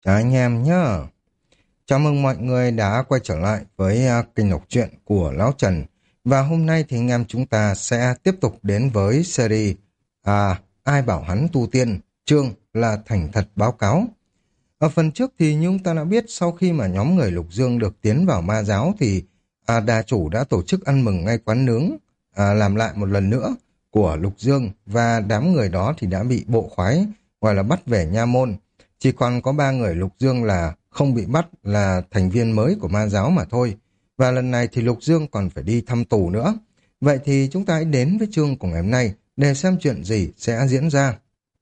Chào anh em nhá. Chào mừng mọi người đã quay trở lại với kênh đọc truyện của Lão Trần. Và hôm nay thì anh em chúng ta sẽ tiếp tục đến với series Ai bảo hắn tu tiên, chương là thành thật báo cáo. Ở phần trước thì như chúng ta đã biết, sau khi mà nhóm người Lục Dương được tiến vào ma giáo thì đà chủ đã tổ chức ăn mừng ngay quán nướng, làm lại một lần nữa của Lục Dương, và đám người đó thì đã bị bộ khoái gọi là bắt về nha môn. Chỉ còn có 3 người Lục Dương là không bị bắt, là thành viên mới của ma giáo mà thôi. Và lần này thì Lục Dương còn phải đi thăm tù nữa. Vậy thì chúng ta hãy đến với chương của ngày hôm nay để xem chuyện gì sẽ diễn ra.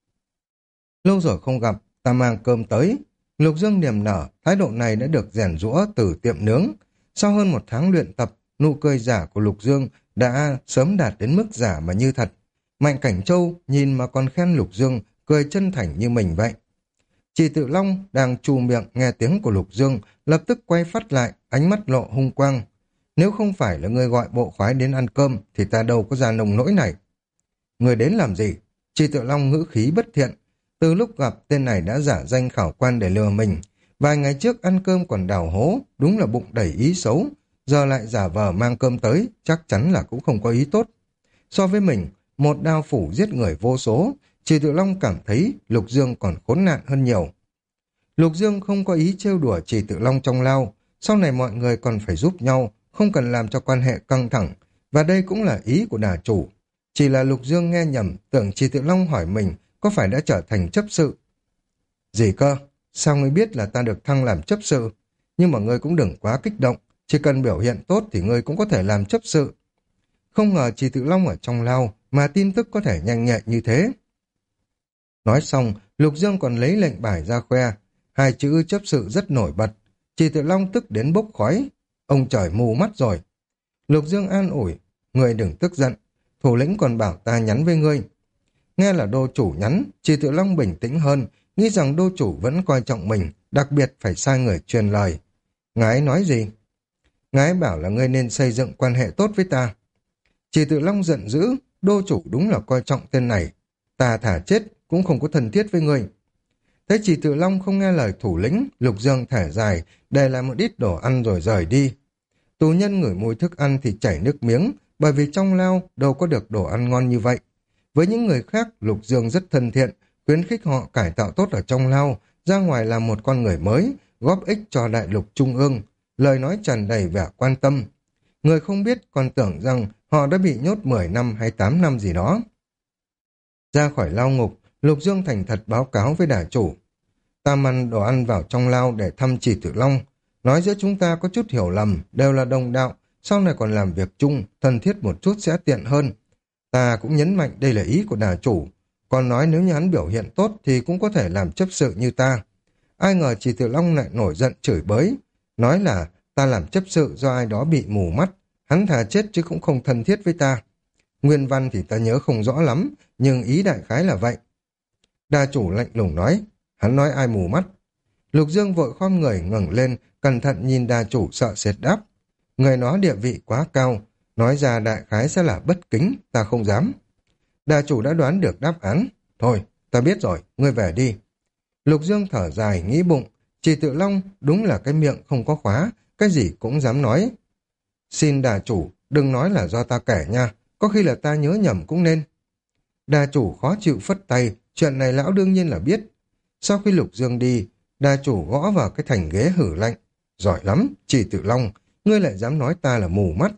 Lâu rồi không gặp, ta mang cơm tới. Lục Dương niềm nở, thái độ này đã được rèn giũa từ tiệm nướng. Sau hơn 1 tháng luyện tập, nụ cười giả của Lục Dương đã sớm đạt đến mức giả mà như thật. Mạnh Cảnh Châu nhìn mà còn khen Lục Dương, cười chân thành như mình vậy. Chị Tự Long đang trù miệng nghe tiếng của Lục Dương, lập tức quay phát lại, ánh mắt lộ hung quang. Nếu không phải là người gọi bộ khoái đến ăn cơm, thì ta đâu có ra nông nỗi này. Người đến làm gì? Chị Tự Long ngữ khí bất thiện. Từ lúc gặp, tên này đã giả danh khảo quan để lừa mình. Vài ngày trước ăn cơm còn đào hố, đúng là bụng đầy ý xấu. Giờ lại giả vờ mang cơm tới, chắc chắn là cũng không có ý tốt. So với mình, một đao phủ giết người vô số, chị Tự Long cảm thấy Lục Dương còn khốn nạn hơn nhiều. Lục Dương không có ý trêu đùa chị Tự Long trong lao, sau này mọi người còn phải giúp nhau, không cần làm cho quan hệ căng thẳng, và đây cũng là ý của đà chủ. Chỉ là Lục Dương nghe nhầm, tưởng chị Tự Long hỏi mình có phải đã trở thành chấp sự. Gì cơ? Sao ngươi biết là ta được thăng làm chấp sự? Nhưng mà ngươi cũng đừng quá kích động, chỉ cần biểu hiện tốt thì ngươi cũng có thể làm chấp sự. Không ngờ chị Tự Long ở trong lao mà tin tức có thể nhanh nhạy như thế. Nói xong, Lục Dương còn lấy lệnh bài ra khoe. 2 chữ chấp sự rất nổi bật. Chị Tự Long tức đến bốc khói. Ông trời mù mắt rồi. Lục Dương an ủi. Ngươi đừng tức giận. Thủ lĩnh còn bảo ta nhắn với ngươi. Nghe là đô chủ nhắn, chị Tự Long bình tĩnh hơn, nghĩ rằng đô chủ vẫn coi trọng mình, đặc biệt phải sai người truyền lời. Ngài nói gì? Ngài bảo là ngươi nên xây dựng quan hệ tốt với ta. Chị Tự Long giận dữ, đô chủ đúng là coi trọng tên này. Ta thả chết cũng không có thân thiết với ngươi. Thấy chị Tự Long không nghe lời thủ lĩnh, Lục Dương thở dài, để lại một ít đồ ăn rồi rời đi. Tù nhân ngửi mùi thức ăn thì chảy nước miếng, bởi vì trong lao đâu có được đồ ăn ngon như vậy. Với những người khác, Lục Dương rất thân thiện, khuyến khích họ cải tạo tốt ở trong lao, ra ngoài làm một con người mới, góp ích cho đại lục trung ương. Lời nói tràn đầy vẻ quan tâm. Người không biết còn tưởng rằng họ đã bị nhốt 10 năm hay 8 năm gì đó. Ra khỏi lao ngục, Lục Dương thành thật báo cáo với đà chủ. Ta mang đồ ăn vào trong lao để thăm chị Tự Long. Nói giữa chúng ta có chút hiểu lầm, đều là đồng đạo, sau này còn làm việc chung, thân thiết một chút sẽ tiện hơn. Ta cũng nhấn mạnh đây là ý của đà chủ, còn nói nếu như hắn biểu hiện tốt thì cũng có thể làm chấp sự như ta. Ai ngờ chị Tự Long lại nổi giận chửi bới, nói là ta làm chấp sự do ai đó bị mù mắt, hắn thà chết chứ cũng không thân thiết với ta. Nguyên văn thì ta nhớ không rõ lắm, nhưng ý đại khái là vậy. Đà chủ lạnh lùng nói, hắn nói ai mù mắt? Lục Dương vội khom người ngẩng lên, cẩn thận nhìn đà chủ sợ sệt đáp. Người nói địa vị quá cao, nói ra đại khái sẽ là bất kính, ta không dám. Đà chủ đã đoán được đáp án. Thôi, ta biết rồi, ngươi về đi. Lục Dương thở dài, nghĩ bụng, chị Tự Long đúng là cái miệng không có khóa, cái gì cũng dám nói. Xin đà chủ, đừng nói là do ta kể nha, có khi là ta nhớ nhầm cũng nên. Đà chủ khó chịu phất tay, chuyện này lão đương nhiên là biết. Sau khi Lục Dương đi, đà chủ gõ vào cái thành ghế hử lạnh. Giỏi lắm, chị Tự Long, ngươi lại dám nói ta là mù mắt.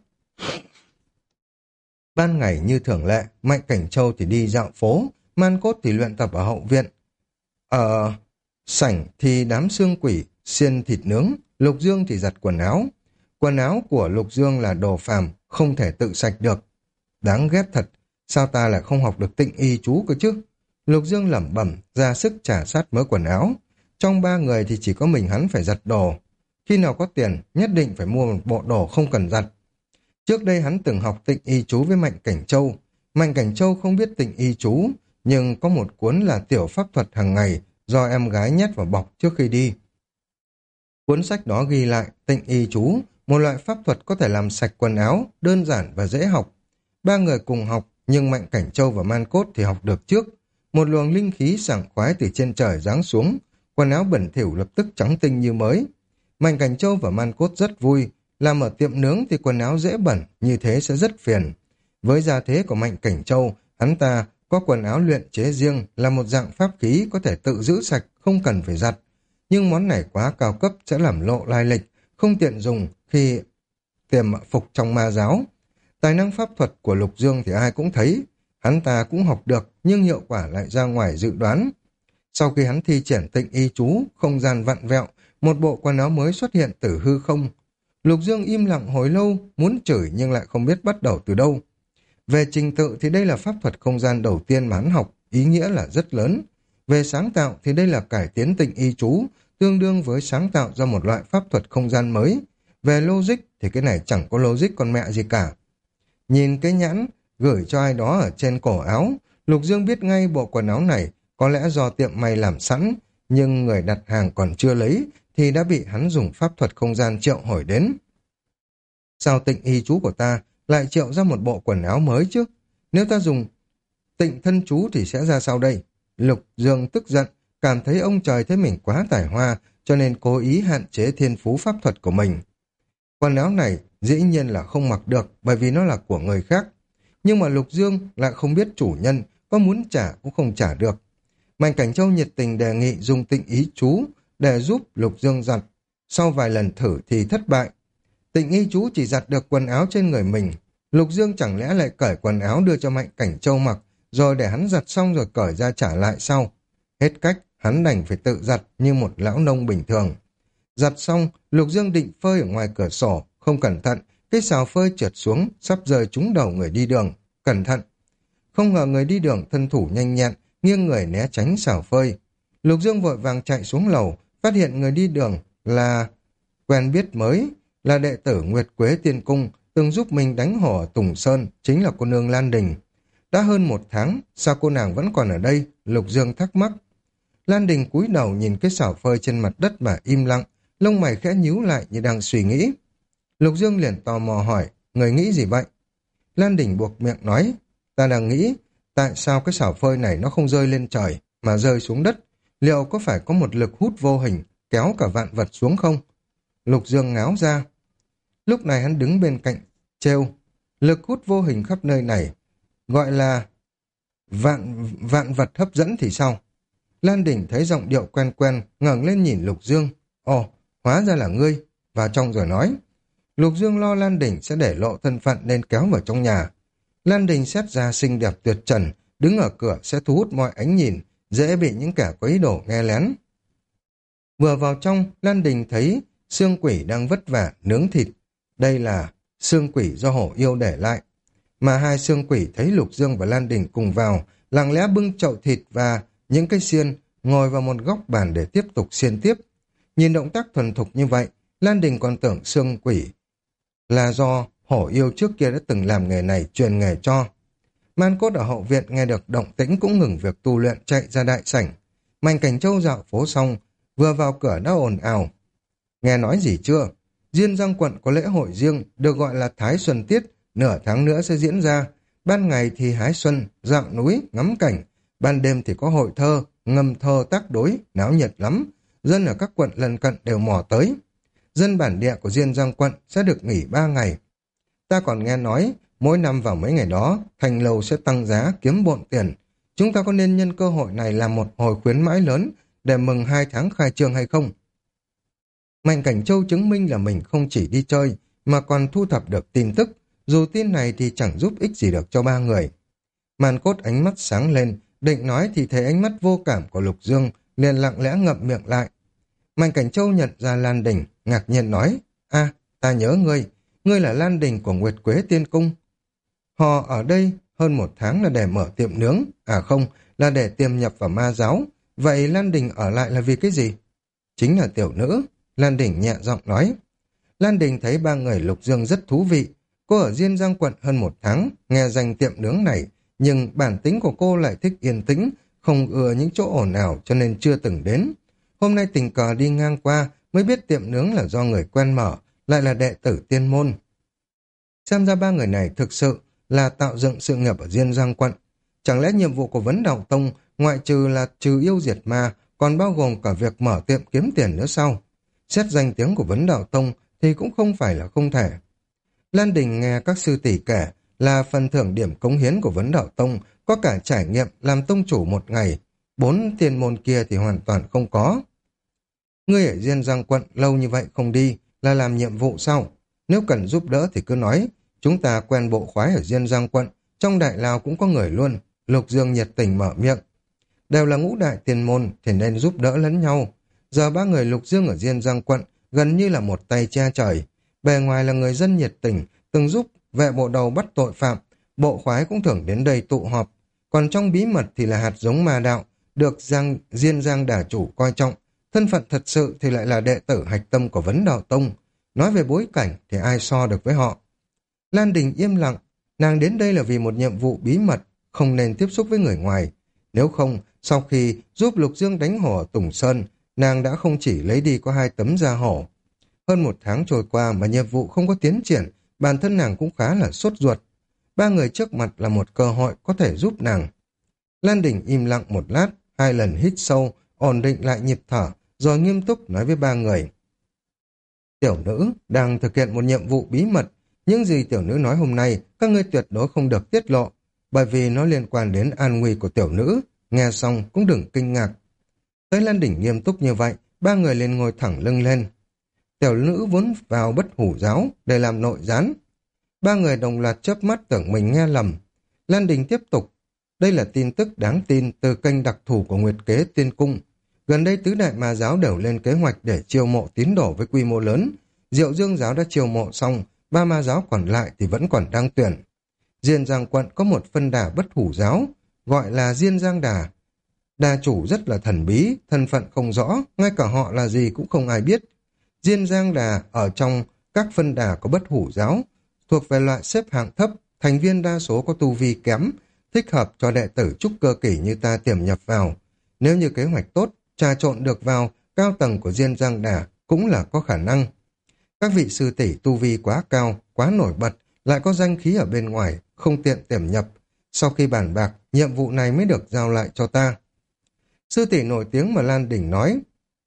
Ban ngày như thường lệ, Mạnh Cảnh Châu thì đi dạo phố, Man Cốt thì luyện tập ở hậu viện. Ở sảnh thì đám xương quỷ, xiên thịt nướng, Lục Dương thì giặt quần áo. Quần áo của Lục Dương là đồ phàm, không thể tự sạch được. Đáng ghét thật, sao ta lại không học được tịnh y chú cơ chứ? Lục Dương lẩm bẩm, ra sức trả sát mớ quần áo. Trong 3 người thì chỉ có mình hắn phải giặt đồ. Khi nào có tiền, nhất định phải mua một bộ đồ không cần giặt. Trước đây hắn từng học tịnh y chú với Mạnh Cảnh Châu. Mạnh Cảnh Châu không biết tịnh y chú, nhưng có một cuốn là tiểu pháp thuật hàng ngày do em gái nhét vào bọc trước khi đi. Cuốn sách đó ghi lại tịnh y chú, một loại pháp thuật có thể làm sạch quần áo, đơn giản và dễ học. 3 người cùng học, nhưng Mạnh Cảnh Châu và Man Cốt thì học được trước. Một luồng linh khí sảng khoái từ trên trời giáng xuống, quần áo bẩn thỉu lập tức trắng tinh như mới. Mạnh Cảnh Châu và Man Cốt rất vui, làm ở tiệm nướng thì quần áo dễ bẩn, như thế sẽ rất phiền. Với gia thế của Mạnh Cảnh Châu, hắn ta có quần áo luyện chế riêng là một dạng pháp khí có thể tự giữ sạch, không cần phải giặt. Nhưng món này quá cao cấp sẽ làm lộ lai lịch, không tiện dùng khi tiềm phục trong ma giáo. Tài năng pháp thuật của Lục Dương thì ai cũng thấy, hắn ta cũng học được nhưng hiệu quả lại ra ngoài dự đoán. Sau khi hắn thi triển tịnh y chú, không gian vặn vẹo, một bộ quần áo mới xuất hiện từ hư không. Lục Dương im lặng hồi lâu, muốn chửi nhưng lại không biết bắt đầu từ đâu. Về trình tự thì đây là pháp thuật không gian đầu tiên mà hắn học, ý nghĩa là rất lớn. Về sáng tạo thì đây là cải tiến tịnh y chú, tương đương với sáng tạo ra một loại pháp thuật không gian mới. Về logic thì cái này chẳng có logic con mẹ gì cả. Nhìn cái nhãn gửi cho ai đó ở trên cổ áo, Lục Dương biết ngay bộ quần áo này có lẽ do tiệm may làm sẵn, nhưng người đặt hàng còn chưa lấy thì đã bị hắn dùng pháp thuật không gian triệu hồi đến. Sao tịnh y chú của ta lại triệu ra một bộ quần áo mới chứ? Nếu ta dùng tịnh thân chú thì sẽ ra sao đây? Lục Dương tức giận, cảm thấy ông trời thấy mình quá tài hoa, cho nên cố ý hạn chế thiên phú pháp thuật của mình. Quần áo này dĩ nhiên là không mặc được bởi vì nó là của người khác. Nhưng mà Lục Dương lại không biết chủ nhân, có muốn trả cũng không trả được. Mạnh Cảnh Châu nhiệt tình đề nghị dùng tịnh ý chú để giúp Lục Dương giặt. Sau vài lần thử thì thất bại. Tịnh y chú chỉ giặt được quần áo trên người mình. Lục Dương chẳng lẽ lại cởi quần áo đưa cho Mạnh Cảnh Châu mặc, rồi để hắn giặt xong rồi cởi ra trả lại sau. Hết cách, hắn đành phải tự giặt như một lão nông bình thường. Giặt xong, Lục Dương định phơi ở ngoài cửa sổ, không cẩn thận, cái xào phơi trượt xuống, sắp rơi trúng đầu người đi đường. Cẩn thận! Không ngờ người đi đường thân thủ nhanh nhẹn, nghiêng người né tránh xào phơi. Lục Dương vội vàng chạy xuống lầu, phát hiện người đi đường là quen biết mới, là đệ tử Nguyệt Quế Tiên Cung, từng giúp mình đánh hổ ở Tùng Sơn, chính là cô nương Lan Đình. Đã hơn 1 tháng, sao cô nàng vẫn còn ở đây? Lục Dương thắc mắc. Lan Đình cúi đầu nhìn cái xào phơi trên mặt đất mà im lặng, lông mày khẽ nhíu lại như đang suy nghĩ. Lục Dương liền tò mò hỏi, người nghĩ gì vậy? Lan Đình buộc miệng nói, ta đang nghĩ, tại sao cái xào phơi này nó không rơi lên trời, mà rơi xuống đất? Liệu có phải có một lực hút vô hình, kéo cả vạn vật xuống không? Lục Dương ngáo ra. Lúc này hắn đứng bên cạnh, trêu, lực hút vô hình khắp nơi này, gọi là vạn vật hấp dẫn thì sao? Lan Đình thấy giọng điệu quen quen, ngẩng lên nhìn Lục Dương. Ồ, hóa ra là ngươi, vào trong rồi nói. Lục Dương lo Lan Đình sẽ để lộ thân phận nên kéo vào trong nhà. Lan Đình xét ra xinh đẹp tuyệt trần, đứng ở cửa sẽ thu hút mọi ánh nhìn, dễ bị những kẻ có ý đồ nghe lén. Vừa vào trong, Lan Đình thấy xương quỷ đang vất vả nướng thịt. Đây là xương quỷ do hổ yêu để lại. Mà hai xương quỷ thấy Lục Dương và Lan Đình cùng vào, lặng lẽ bưng chậu thịt và những cái xiên, ngồi vào một góc bàn để tiếp tục xiên tiếp. Nhìn động tác thuần thục như vậy, Lan Đình còn tưởng xương quỷ là do hổ yêu trước kia đã từng làm nghề này truyền nghề cho. Man Cốt ở hậu viện nghe được động tĩnh cũng ngừng việc tu luyện chạy ra đại sảnh. Mạnh Cảnh Châu dạo phố xong, vừa vào cửa đã ồn ào. Nghe nói gì chưa? Diên Giang quận có lễ hội riêng, được gọi là Thái Xuân Tiết, nửa tháng nữa sẽ diễn ra. Ban ngày thì hái xuân, dạo núi, ngắm cảnh. Ban đêm thì có hội thơ, ngâm thơ tác đối, náo nhiệt lắm. Dân ở các quận lân cận đều mò tới. Dân bản địa của Diên Giang quận sẽ được nghỉ 3 ngày. Ta còn nghe nói, mỗi năm vào mấy ngày đó, thành lầu sẽ tăng giá kiếm bộn tiền. Chúng ta có nên nhân cơ hội này làm một hồi khuyến mãi lớn để mừng 2 tháng khai trương hay không? Mạnh Cảnh Châu chứng minh là mình không chỉ đi chơi, mà còn thu thập được tin tức, dù tin này thì chẳng giúp ích gì được cho 3 người. Man Cốt ánh mắt sáng lên, định nói thì thấy ánh mắt vô cảm của Lục Dương, liền lặng lẽ ngậm miệng lại. Mạnh Cảnh Châu nhận ra Lan Đình, ngạc nhiên nói, ta nhớ ngươi là Lan Đình của Nguyệt Quế Tiên Cung. Họ ở đây hơn 1 tháng là để mở tiệm nướng, không, là để tiềm nhập vào ma giáo. Vậy Lan Đình ở lại là vì cái gì? Chính là tiểu nữ, Lan Đình nhẹ giọng nói. Lan Đình thấy 3 người Lục Dương rất thú vị. Cô ở Diên Giang quận hơn 1 tháng, nghe danh tiệm nướng này, nhưng bản tính của cô lại thích yên tĩnh, không ưa những chỗ ồn ào cho nên chưa từng đến. Hôm nay tình cờ đi ngang qua mới biết tiệm nướng là do người quen mở, lại là đệ tử tiên môn. Xem ra 3 người này thực sự là tạo dựng sự nghiệp ở Diên Giang quận. Chẳng lẽ nhiệm vụ của Vấn Đạo Tông ngoại trừ là trừ yêu diệt ma, còn bao gồm cả việc mở tiệm kiếm tiền nữa sau. Xét danh tiếng của Vấn Đạo Tông thì cũng không phải là không thể. Lan Đình nghe các sư tỷ kể là phần thưởng điểm cống hiến của Vấn Đạo Tông có cả trải nghiệm làm tông chủ một ngày, 4 thiên môn kia thì hoàn toàn không có. Ngươi ở Diên Giang quận lâu như vậy không đi là làm nhiệm vụ sao? Nếu cần giúp đỡ thì cứ nói, chúng ta quen bộ khoái ở Diên Giang quận, trong Đại Lao cũng có người luôn. Lục Dương nhiệt tình mở miệng. Đều là ngũ đại tiền môn thì nên giúp đỡ lẫn nhau. Giờ ba người Lục Dương ở Diên Giang quận gần như là một tay che trời. Bề ngoài là người dân nhiệt tình, từng giúp vệ bộ đầu bắt tội phạm, bộ khoái cũng thường đến đây tụ họp. Còn trong bí mật thì là hạt giống ma đạo, được Diên Giang đà chủ coi trọng. Thân phận thật sự thì lại là đệ tử hạch tâm của Vấn Đạo Tông. Nói về bối cảnh thì ai so được với họ. Lan Đình im lặng, nàng đến đây là vì một nhiệm vụ bí mật, không nên tiếp xúc với người ngoài. Nếu không, sau khi giúp Lục Dương đánh hổ ở Tùng Sơn, nàng đã không chỉ lấy đi có 2 tấm da hổ. Hơn 1 tháng trôi qua mà nhiệm vụ không có tiến triển, bản thân nàng cũng khá là sốt ruột. 3 người trước mặt là một cơ hội có thể giúp nàng. Lan Đình im lặng một lát, 2 lần hít sâu, ổn định lại nhịp thở, rồi nghiêm túc nói với 3 người. Tiểu nữ đang thực hiện một nhiệm vụ bí mật. Những gì tiểu nữ nói hôm nay, các ngươi tuyệt đối không được tiết lộ, bởi vì nó liên quan đến an nguy của tiểu nữ. Nghe xong cũng đừng kinh ngạc. Thấy Lan Đình nghiêm túc như vậy, 3 người liền ngồi thẳng lưng lên. Tiểu nữ vốn vào Bất Hủ giáo để làm nội gián. 3 người đồng loạt chớp mắt tưởng mình nghe lầm. Lan Đình tiếp tục. Đây là tin tức đáng tin từ kênh đặc thù của Nguyệt Kế Tiên Cung. Gần đây tứ đại ma giáo đều lên kế hoạch để chiêu mộ tín đồ với quy mô lớn. Diệu Dương giáo đã chiêu mộ xong, 3 ma giáo còn lại thì vẫn còn đang tuyển. Diên Giang quận có một phân đà Bất Hủ giáo, gọi là Diên Giang Đà. Đà chủ rất là thần bí, thân phận không rõ, ngay cả họ là gì cũng không ai biết. Diên Giang Đà ở trong các phân đà có Bất Hủ giáo, thuộc về loại xếp hạng thấp, thành viên đa số có tu vi kém, thích hợp cho đệ tử trúc cơ kỷ như ta tiềm nhập vào. Nếu như kế hoạch tốt, trà trộn được vào cao tầng của Diên Giang Đà cũng là có khả năng. Các vị sư tỷ tu vi quá cao, quá nổi bật, lại có danh khí ở bên ngoài, không tiện tiềm nhập. Sau khi bàn bạc, nhiệm vụ này mới được giao lại cho ta. Sư tỷ nổi tiếng mà Lan Đình nói,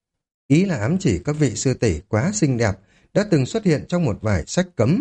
ý là ám chỉ các vị sư tỷ quá xinh đẹp, đã từng xuất hiện trong một vài sách cấm,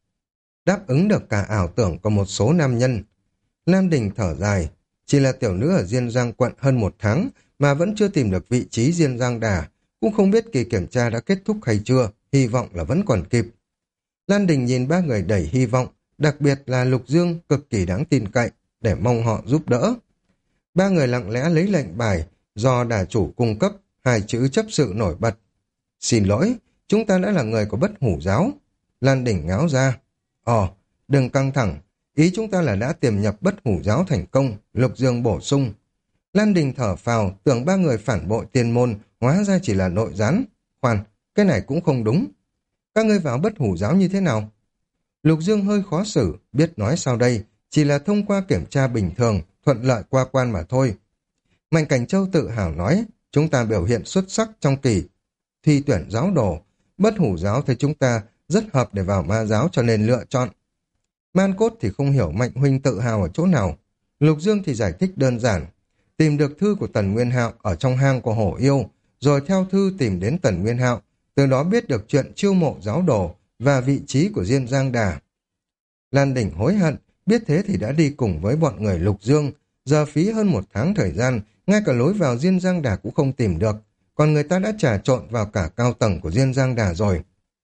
đáp ứng được cả ảo tưởng của một số nam nhân. Lan Đình thở dài, chỉ là tiểu nữ ở Diên Giang quận hơn 1 tháng mà vẫn chưa tìm được vị trí Diên Giang Đà, cũng không biết kỳ kiểm tra đã kết thúc hay chưa, hy vọng là vẫn còn kịp. Lan Đình nhìn 3 người đầy hy vọng, đặc biệt là Lục Dương cực kỳ đáng tin cậy, để mong họ giúp đỡ. 3 người lặng lẽ lấy lệnh bài do đà chủ cung cấp, 2 chữ chấp sự nổi bật. Xin lỗi, chúng ta đã là người của Bất Hủ giáo. Lan Đình ngáo ra. Đừng căng thẳng, ý chúng ta là đã tiềm nhập Bất Hủ giáo thành công. Lục Dương bổ sung. Lan Đình thở phào, tưởng 3 người phản bội tiên môn, hóa ra chỉ là nội gián. Khoan, cái này cũng không đúng. Các ngươi vào Bất Hủ giáo như thế nào? Lục Dương hơi khó xử, biết nói sao đây, chỉ là thông qua kiểm tra bình thường, thuận lợi qua quan mà thôi. Mạnh Cảnh Châu tự hào nói, chúng ta biểu hiện xuất sắc trong kỳ thi tuyển giáo đồ. Bất Hủ giáo thấy chúng ta rất hợp để vào ma giáo cho nên lựa chọn. Man Cốt thì không hiểu Mạnh huynh tự hào ở chỗ nào. Lục Dương thì giải thích đơn giản. Tìm được thư của Tần Nguyên Hạo ở trong hang của Hổ Yêu, rồi theo thư tìm đến Tần Nguyên Hạo, từ đó biết được chuyện chiêu mộ giáo đồ và vị trí của Diên Giang Đà. Lan Đình hối hận, biết thế thì đã đi cùng với bọn người Lục Dương, giờ phí hơn 1 tháng thời gian, ngay cả lối vào Diên Giang Đà cũng không tìm được, còn người ta đã trà trộn vào cả cao tầng của Diên Giang Đà rồi.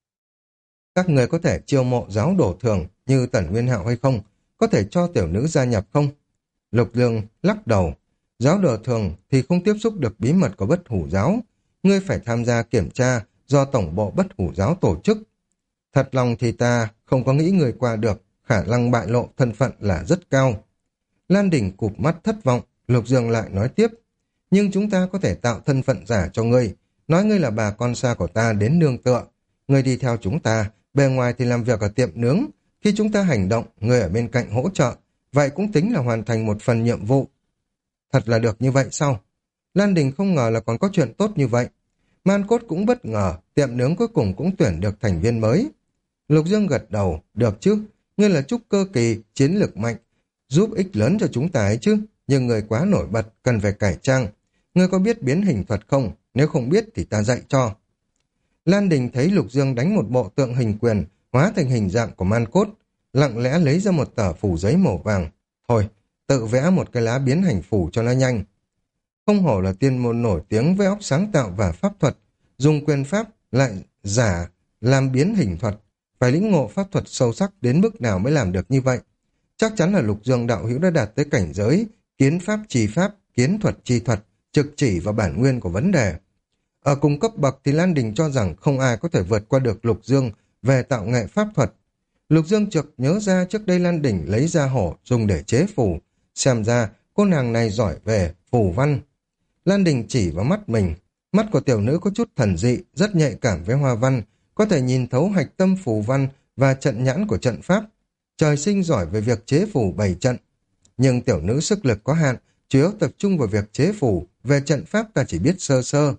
Các người có thể chiêu mộ giáo đồ thường như Tần Nguyên Hạo hay không? Có thể cho tiểu nữ gia nhập không? Lục Dương lắc đầu. Giáo đồ thường thì không tiếp xúc được bí mật của Bất Hủ giáo. Ngươi phải tham gia kiểm tra do Tổng bộ Bất Hủ giáo tổ chức. Thật lòng thì ta không có nghĩ người qua được, khả năng bại lộ thân phận là rất cao. Lan Đình cụp mắt thất vọng, Lục Dương lại nói tiếp. Nhưng chúng ta có thể tạo thân phận giả cho ngươi, nói ngươi là bà con xa của ta đến nương tựa. Ngươi đi theo chúng ta, bề ngoài thì làm việc ở tiệm nướng. Khi chúng ta hành động, ngươi ở bên cạnh hỗ trợ. Vậy cũng tính là hoàn thành một phần nhiệm vụ. Thật là được như vậy sao? Lan Đình không ngờ là còn có chuyện tốt như vậy. Man Cốt cũng bất ngờ, tiệm nướng cuối cùng cũng tuyển được thành viên mới. Lục Dương gật đầu, được chứ, ngươi là trúc cơ kỳ, chiến lược mạnh, giúp ích lớn cho chúng ta ấy chứ, nhưng người quá nổi bật, cần phải cải trang. Ngươi có biết biến hình thuật không? Nếu không biết thì ta dạy cho. Lan Đình thấy Lục Dương đánh một bộ tượng hình quyền, hóa thành hình dạng của man cốt, lặng lẽ lấy ra một tờ phủ giấy màu vàng. Thôi, tự vẽ một cái lá biến hành phủ cho nó nhanh. Không hổ là tiên môn nổi tiếng với óc sáng tạo và pháp thuật, dùng quyền pháp lại giả làm biến hình thuật, phải lĩnh ngộ pháp thuật sâu sắc đến mức nào mới làm được như vậy. Chắc chắn là Lục Dương đạo hữu đã đạt tới cảnh giới kiến pháp trì pháp, kiến thuật chi thuật, trực chỉ vào bản nguyên của vấn đề. Ở cùng cấp bậc thì Lan Đình cho rằng không ai có thể vượt qua được Lục Dương về tạo nghệ pháp thuật. Lục Dương chợt nhớ ra trước đây Lan Đình lấy ra hổ dùng để chế phù, xem ra cô nàng này giỏi về phù văn. Lan Đình chỉ vào mắt mình, mắt của tiểu nữ có chút thần dị, rất nhạy cảm với hoa văn, có thể nhìn thấu hạch tâm phù văn và trận nhãn của trận pháp. Trời sinh giỏi về việc chế phù bày trận. Nhưng tiểu nữ sức lực có hạn, chủ yếu tập trung vào việc chế phù, về trận pháp ta chỉ biết sơ sơ.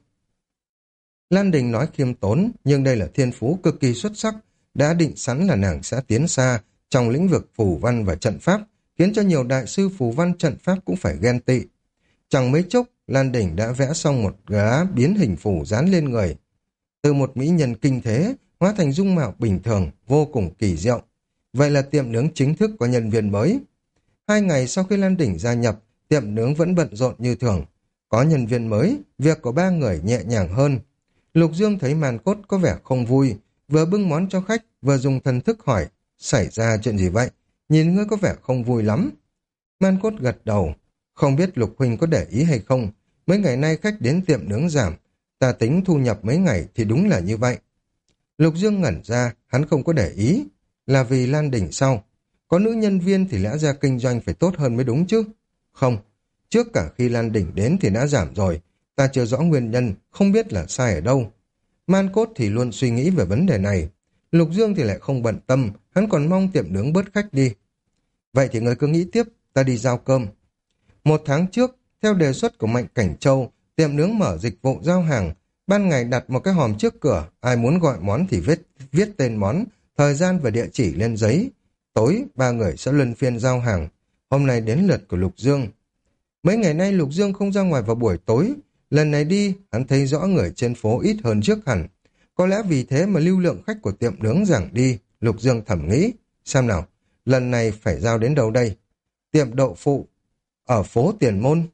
Lan Đình nói khiêm tốn, nhưng đây là thiên phú cực kỳ xuất sắc, đã định sẵn là nàng sẽ tiến xa trong lĩnh vực phù văn và trận pháp, khiến cho nhiều đại sư phù văn trận pháp cũng phải ghen tị. Chẳng mấy chốc, Lan Đình đã vẽ xong một lá biến hình phù dán lên người. Từ một mỹ nhân kinh thế, hóa thành dung mạo bình thường, vô cùng kỳ diệu. Vậy là tiệm nướng chính thức có nhân viên mới. 2 ngày sau khi Lan Đình gia nhập, tiệm nướng vẫn bận rộn như thường. Có nhân viên mới, việc của 3 người nhẹ nhàng hơn. Lục Dương thấy màn cốt có vẻ không vui, vừa bưng món cho khách, vừa dùng thần thức hỏi, xảy ra chuyện gì vậy? Nhìn ngươi có vẻ không vui lắm. Man cốt gật đầu, không biết Lục Huynh có để ý hay không, mấy ngày nay khách đến tiệm nướng giảm, ta tính thu nhập mấy ngày thì đúng là như vậy. Lục Dương ngẩn ra, hắn không có để ý, là vì Lan Đình sau. Có nữ nhân viên thì lẽ ra kinh doanh phải tốt hơn mới đúng chứ. Không, trước cả khi Lan Đình đến thì đã giảm rồi, ta chưa rõ nguyên nhân, không biết là sai ở đâu. Man cốt thì luôn suy nghĩ về vấn đề này. Lục Dương thì lại không bận tâm, hắn còn mong tiệm nướng bớt khách đi. Vậy thì người cứ nghĩ tiếp, ta đi giao cơm. 1 tháng trước, theo đề xuất của Mạnh Cảnh Châu, tiệm nướng mở dịch vụ giao hàng. Ban ngày đặt một cái hòm trước cửa, ai muốn gọi món thì viết tên món, thời gian và địa chỉ lên giấy. Tối, 3 người sẽ luân phiên giao hàng. Hôm nay đến lượt của Lục Dương. Mấy ngày nay Lục Dương không ra ngoài vào buổi tối. Lần này đi, hắn thấy rõ người trên phố ít hơn trước hẳn. Có lẽ vì thế mà lưu lượng khách của tiệm nướng giảm đi. Lục Dương thầm nghĩ. Xem nào, lần này phải giao đến đâu đây? Tiệm đậu phụ ở phố Tiền Môn.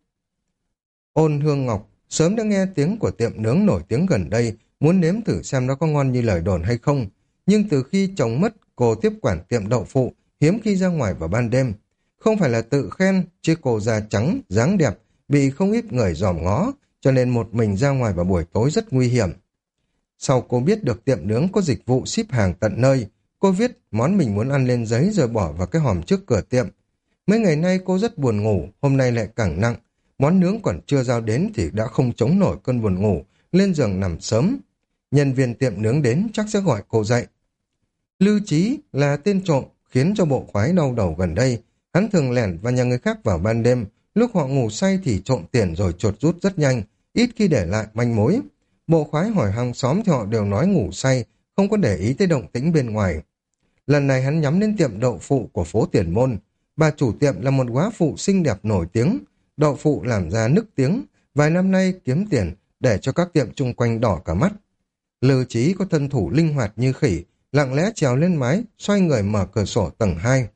Ôn Hương Ngọc sớm đã nghe tiếng của tiệm nướng nổi tiếng gần đây, muốn nếm thử xem nó có ngon như lời đồn hay không. Nhưng từ khi chồng mất, cô tiếp quản tiệm đậu phụ, hiếm khi ra ngoài vào ban đêm. Không phải là tự khen, chứ cô da trắng, dáng đẹp, bị không ít người dòm ngó, cho nên một mình ra ngoài vào buổi tối rất nguy hiểm. Sau cô biết được tiệm nướng có dịch vụ ship hàng tận nơi, cô viết món mình muốn ăn lên giấy rồi bỏ vào cái hòm trước cửa tiệm. Mấy ngày nay cô rất buồn ngủ, hôm nay lại càng nặng. Món nướng còn chưa giao đến thì đã không chống nổi cơn buồn ngủ, lên giường nằm sớm. Nhân viên tiệm nướng đến chắc sẽ gọi cô dậy. Lưu Chí là tên trộm khiến cho bộ khoái đau đầu gần đây. Hắn thường lẻn vào nhà người khác vào ban đêm, lúc họ ngủ say thì trộm tiền rồi chuột rút rất nhanh, ít khi để lại manh mối. Bộ khoái hỏi hàng xóm thì họ đều nói ngủ say, không có để ý tới động tĩnh bên ngoài. Lần này hắn nhắm đến tiệm đậu phụ của phố Tiền Môn. Bà chủ tiệm là một góa phụ xinh đẹp nổi tiếng, đậu phụ làm ra nức tiếng, vài năm nay kiếm tiền để cho các tiệm chung quanh đỏ cả mắt. Lư Chí có thân thủ linh hoạt như khỉ, lặng lẽ trèo lên mái, xoay người mở cửa sổ tầng 2.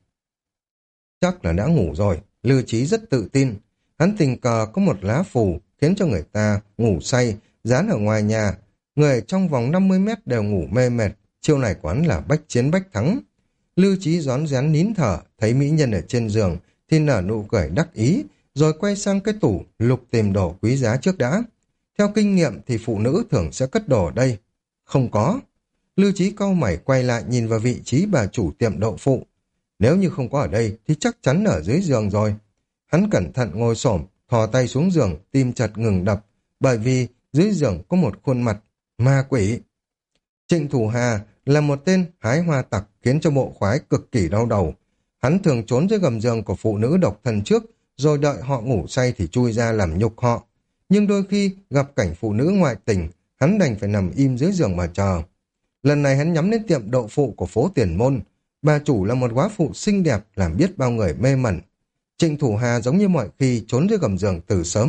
Chắc là đã ngủ rồi, Lư Chí rất tự tin. Hắn tình cờ có một lá phù khiến cho người ta ngủ say, dán ở ngoài nhà. Người trong vòng 50 mét đều ngủ mê mệt, chiêu này của hắn là bách chiến bách thắng. Lư Chí rón rén nín thở, thấy mỹ nhân ở trên giường thì nở nụ cười đắc ý, rồi quay sang cái tủ lục tìm đồ quý giá trước đã. Theo kinh nghiệm thì phụ nữ thường sẽ cất đồ ở đây. Không có. Lư Chí cau mày quay lại nhìn vào vị trí bà chủ tiệm đậu phụ. Nếu như không có ở đây thì chắc chắn ở dưới giường rồi. Hắn cẩn thận ngồi xổm, thò tay xuống giường, tim chợt ngừng đập, bởi vì dưới giường có một khuôn mặt ma quỷ. Trịnh Thủ Hà là một tên hái hoa tặc khiến cho bộ khoái cực kỳ đau đầu. Hắn thường trốn dưới gầm giường của phụ nữ độc thân trước, rồi đợi họ ngủ say thì chui ra làm nhục họ. Nhưng đôi khi gặp cảnh phụ nữ ngoại tình, hắn đành phải nằm im dưới giường mà chờ. Lần này hắn nhắm đến tiệm đậu phụ của phố Tiền Môn. Bà chủ là một góa phụ xinh đẹp làm biết bao người mê mẩn. Trịnh Thủ Hà giống như mọi khi trốn dưới gầm giường từ sớm,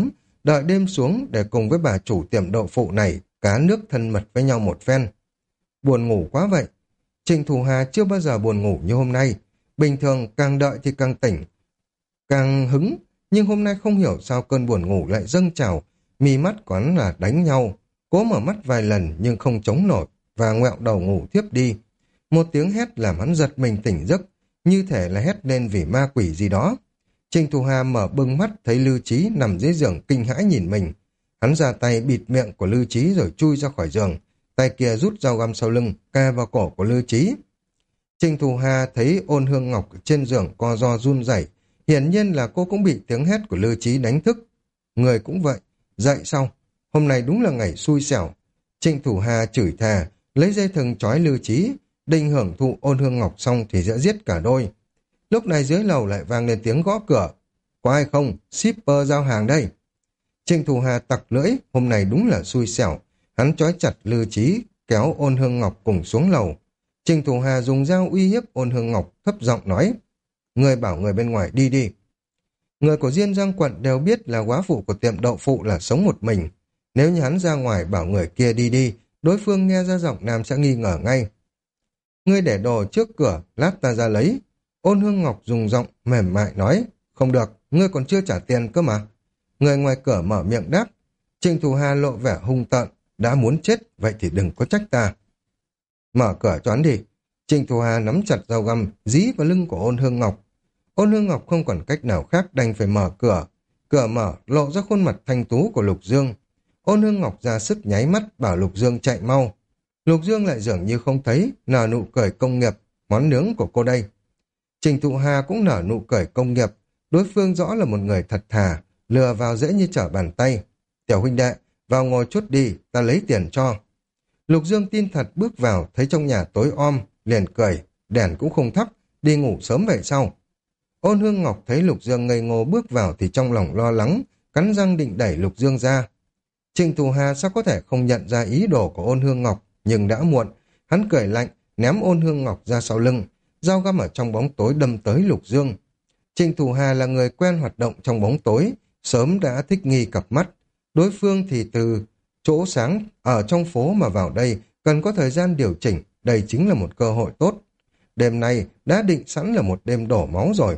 đợi đêm xuống để cùng với bà chủ tiệm đậu phụ này cá nước thân mật với nhau một phen. Buồn ngủ quá vậy. Trình Thù Hà chưa bao giờ buồn ngủ như hôm nay. Bình thường càng đợi thì càng tỉnh, càng hứng, nhưng hôm nay không hiểu sao cơn buồn ngủ lại dâng trào, mi mắt của hắn là đánh nhau, cố mở mắt vài lần nhưng không chống nổi và ngoẹo đầu ngủ thiếp đi. Một tiếng hét làm hắn giật mình tỉnh giấc, như thể là hét lên vì ma quỷ gì đó. Trình Thù Hà mở bừng mắt thấy Lưu Trí nằm dưới giường kinh hãi nhìn mình. Hắn ra tay bịt miệng của Lưu Trí rồi chui ra khỏi giường, tay kia rút dao găm sau lưng, kề vào cổ của Lưu Trí. Trình Thù Hà thấy Ôn Hương Ngọc trên giường co ro run rẩy, hiển nhiên là cô cũng bị tiếng hét của Lưu Trí đánh thức. Người cũng vậy, dậy sau, hôm nay đúng là ngày xui xẻo. Trình Thù Hà chửi thề, lấy dây thừng trói Lưu Trí, định hưởng thụ Ôn Hương Ngọc xong thì sẽ giết cả đôi. Lúc này dưới lầu lại vang lên tiếng gõ cửa. Có ai không? Shipper giao hàng đây. Trình Thù Hà tặc lưỡi, hôm nay đúng là xui xẻo. Hắn trói chặt Lưu Trí, kéo Ôn Hương Ngọc cùng xuống lầu. Trình Thù Hà dùng dao uy hiếp Ôn Hương Ngọc, thấp giọng nói: Người bảo người bên ngoài đi đi. Người của Diên Giang quận đều biết là góa phụ của tiệm đậu phụ là sống một mình. Nếu như hắn ra ngoài bảo người kia đi đi, đối phương nghe ra giọng nam sẽ nghi ngờ ngay. Ngươi để đồ trước cửa, lát ta ra lấy. Ôn Hương Ngọc dùng giọng mềm mại nói: Không được, ngươi còn chưa trả tiền cơ mà. Người ngoài cửa mở miệng đáp. Trình Thù Hà lộ vẻ hung tợn: Đã muốn chết, vậy thì đừng có trách ta. Mở cửa cho hắn đi. Trình Thù Hà nắm chặt dao găm, dí vào lưng của Ôn Hương Ngọc. Ôn Hương Ngọc không còn cách nào khác đành phải mở cửa. Cửa mở, lộ ra khuôn mặt thanh tú của Lục Dương. Ôn Hương Ngọc ra sức nháy mắt bảo Lục Dương chạy mau. Lục Dương lại dường như không thấy, nở nụ cười công nghiệp, món nướng của cô đây. Trình Thù Hà cũng nở nụ cười công nghiệp, đối phương rõ là một người thật thà, lừa vào dễ như trở bàn tay. Tiểu huynh đệ, vào ngồi chút đi, ta lấy tiền cho. Lục Dương tin thật bước vào, thấy trong nhà tối om, liền cười, đèn cũng không thắp, đi ngủ sớm vậy sao? Ôn Hương Ngọc thấy Lục Dương ngây ngô bước vào thì trong lòng lo lắng, cắn răng định đẩy Lục Dương ra. Trình Thù Hà sao có thể không nhận ra ý đồ của Ôn Hương Ngọc, nhưng đã muộn, hắn cười lạnh, ném Ôn Hương Ngọc ra sau lưng, dao găm ở trong bóng tối đâm tới Lục Dương. Trình Thù Hà là người quen hoạt động trong bóng tối, sớm đã thích nghi cặp mắt. Đối phương thì từ chỗ sáng ở trong phố mà vào đây cần có thời gian điều chỉnh, đây chính là một cơ hội tốt. Đêm nay đã định sẵn là một đêm đổ máu rồi.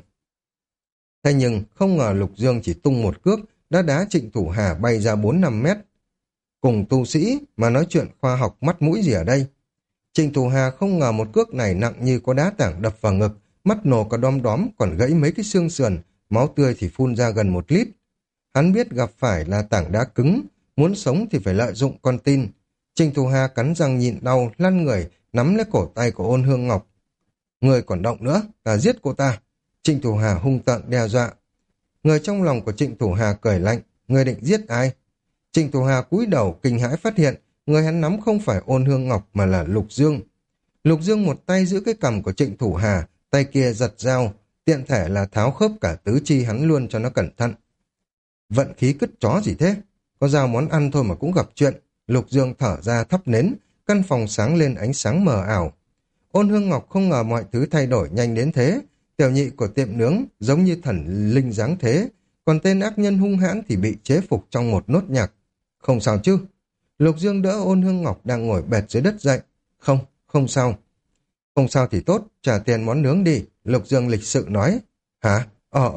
Thế nhưng không ngờ Lục Dương chỉ tung một cước đã đá Trịnh Thù Hà bay ra 4-5 mét. Cùng tu sĩ mà nói chuyện khoa học mắt mũi gì ở đây. Trịnh Thù Hà không ngờ một cước này nặng như có đá tảng đập vào ngực, mắt nổ cả đom đóm, còn gãy mấy cái xương sườn, máu tươi thì phun ra gần 1 lít. Hắn biết gặp phải là tảng đá cứng, muốn sống thì phải lợi dụng con tin. Trịnh Thù Hà cắn răng nhịn đau, lăn người, nắm lấy cổ tay của Ôn Hương Ngọc. Người còn động nữa, ta giết cô ta. Trịnh Thù Hà hung tợn đe dọa. Người trong lòng của Trịnh Thù Hà cười lạnh, người định giết ai? Trịnh Thù Hà cúi đầu kinh hãi phát hiện, người hắn nắm không phải Ôn Hương Ngọc mà là Lục Dương. Lục Dương một tay giữ cái cằm của Trịnh Thù Hà, tay kia giật dao, tiện thể là tháo khớp cả tứ chi hắn luôn cho nó cẩn thận. Vận khí cứt chó gì thế? Có giao món ăn thôi mà cũng gặp chuyện. Lục Dương thở ra thắp nến, căn phòng sáng lên ánh sáng mờ ảo. Ôn Hương Ngọc không ngờ mọi thứ thay đổi nhanh đến thế. Tiểu nhị của tiệm nướng giống như thần linh dáng thế, còn tên ác nhân hung hãn thì bị chế phục trong một nốt nhạc. Không sao chứ? Lục Dương đỡ Ôn Hương Ngọc đang ngồi bệt dưới đất dậy. Không, không sao. Không sao thì tốt, trả tiền món nướng đi. Lục Dương lịch sự nói. Hả?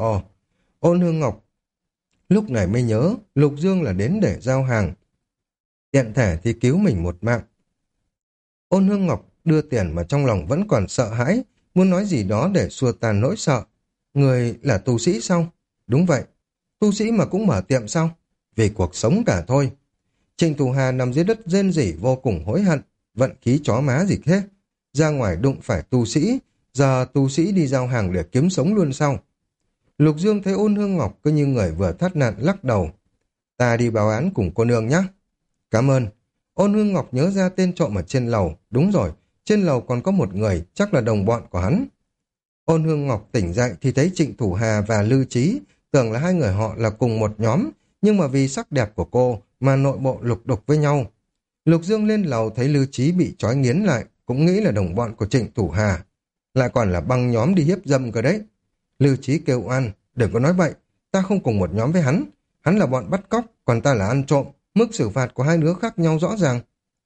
Ôn Hương Ngọc lúc này mới nhớ Lục Dương là đến để giao hàng. Tiện thể thì cứu mình một mạng. Ôn Hương Ngọc đưa tiền mà trong lòng vẫn còn sợ hãi, muốn nói gì đó để xua tan nỗi sợ. Người là tu sĩ sao? Đúng vậy. Tu sĩ mà cũng mở tiệm sao? Vì cuộc sống cả thôi. Trịnh Thù Hà nằm dưới đất rên rỉ vô cùng hối hận. Vận khí chó má gì thế? Ra ngoài đụng phải tu sĩ, giờ tu sĩ đi giao hàng để kiếm sống luôn sao? Lục Dương thấy Ôn Hương Ngọc cứ như người vừa thoát nạn lắc đầu. Ta đi báo án cùng cô nương nhé. Cảm ơn. Ôn Hương Ngọc nhớ ra tên trộm ở trên lầu. Đúng rồi, trên lầu còn có một người, chắc là đồng bọn của hắn. Ôn Hương Ngọc tỉnh dậy thì thấy Trịnh Thù Hà và Lư Trí, tưởng là hai người họ là cùng một nhóm, nhưng mà vì sắc đẹp của cô mà nội bộ lục đục với nhau. Lục Dương lên lầu thấy Lư Trí bị trói nghiến lại, cũng nghĩ là đồng bọn của Trịnh Thù Hà. Lại còn là băng nhóm đi hiếp dâm cơ đấy. Lư Trí kêu oan, đừng có nói vậy, ta không cùng một nhóm với hắn. Hắn là bọn bắt cóc, còn ta là ăn trộm. Mức xử phạt của hai đứa khác nhau rõ ràng.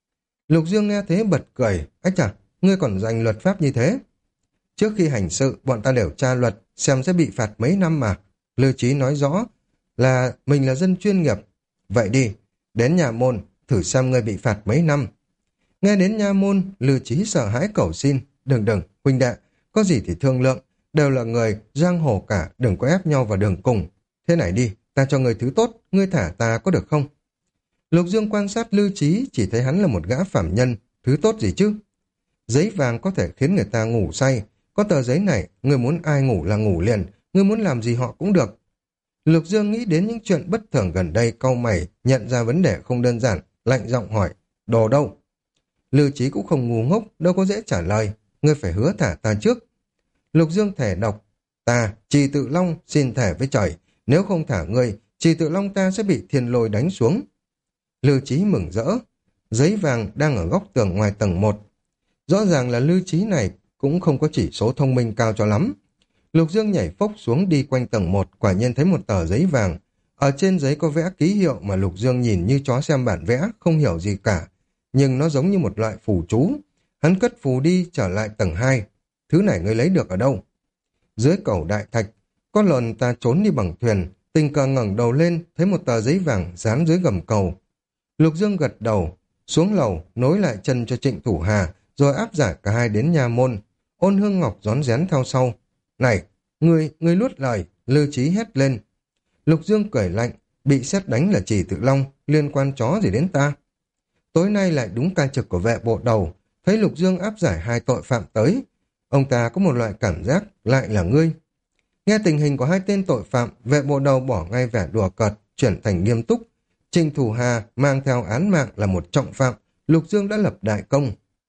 Lục Dương nghe thế bật cười. Ách chà, ngươi còn dành luật pháp như thế. Trước khi hành sự, bọn ta đều tra luật, xem sẽ bị phạt mấy năm mà. Lưu Trí nói rõ là mình là dân chuyên nghiệp. Vậy đi, đến nhà môn, thử xem ngươi bị phạt mấy năm. Nghe đến nha môn, Lưu Trí sợ hãi cầu xin. Đừng, huynh đệ, có gì thì thương lượng. Đều là người, giang hồ cả, đừng có ép nhau vào đường cùng. Thế này đi, ta cho ngươi thứ tốt, ngươi thả ta có được không? Lục Dương quan sát Lưu Trí, chỉ thấy hắn là một gã phạm nhân. Thứ tốt gì chứ? Giấy vàng có thể khiến người ta ngủ say. Có tờ giấy này, ngươi muốn ai ngủ là ngủ liền, ngươi muốn làm gì họ cũng được. Lục Dương nghĩ đến những chuyện bất thường gần đây, cau mày, nhận ra vấn đề không đơn giản, lạnh giọng hỏi, đồ đâu? Lưu Trí cũng không ngu ngốc, đâu có dễ trả lời, ngươi phải hứa thả ta trước. Lục Dương thề độc, ta, Trì Tự Long, xin thề với trời, nếu không thả ngươi, Trì Tự Long ta sẽ bị thiên lôi đánh xuống. Lưu Trí mừng rỡ, giấy vàng đang ở góc tường ngoài tầng 1. Rõ ràng là Lưu Trí này cũng không có chỉ số thông minh cao cho lắm. Lục Dương nhảy phốc xuống đi quanh tầng 1, quả nhiên thấy một tờ giấy vàng. Ở trên giấy có vẽ ký hiệu mà Lục Dương nhìn như chó xem bản vẽ, không hiểu gì cả. Nhưng nó giống như một loại phù chú. Hắn cất phù đi trở lại tầng 2. Thứ này ngươi lấy được ở đâu? Dưới cầu đại thạch, có lần ta trốn đi bằng thuyền, tình cờ ngẩng đầu lên, thấy một tờ giấy vàng dán dưới gầm cầu. Lục Dương gật đầu, xuống lầu, nối lại chân cho Trịnh Thủ Hà, rồi áp giải cả hai đến nhà môn. Ôn Hương Ngọc rón rén theo sau. Này, ngươi nuốt lời, Lưu Trí hét lên. Lục Dương cười lạnh, bị sét đánh là Trì Tự Long, liên quan chó gì đến ta? Tối nay lại đúng ca trực của vệ bộ đầu, thấy Lục Dương áp giải hai tội phạm tới. Ông ta có một loại cảm giác, lại là ngươi. Nghe tình hình của hai tên tội phạm, vệ bộ đầu bỏ ngay vẻ đùa cợt, chuyển thành nghiêm túc. Trình Thủ Hà mang theo án mạng là một trọng phạm, Lục Dương đã lập đại công.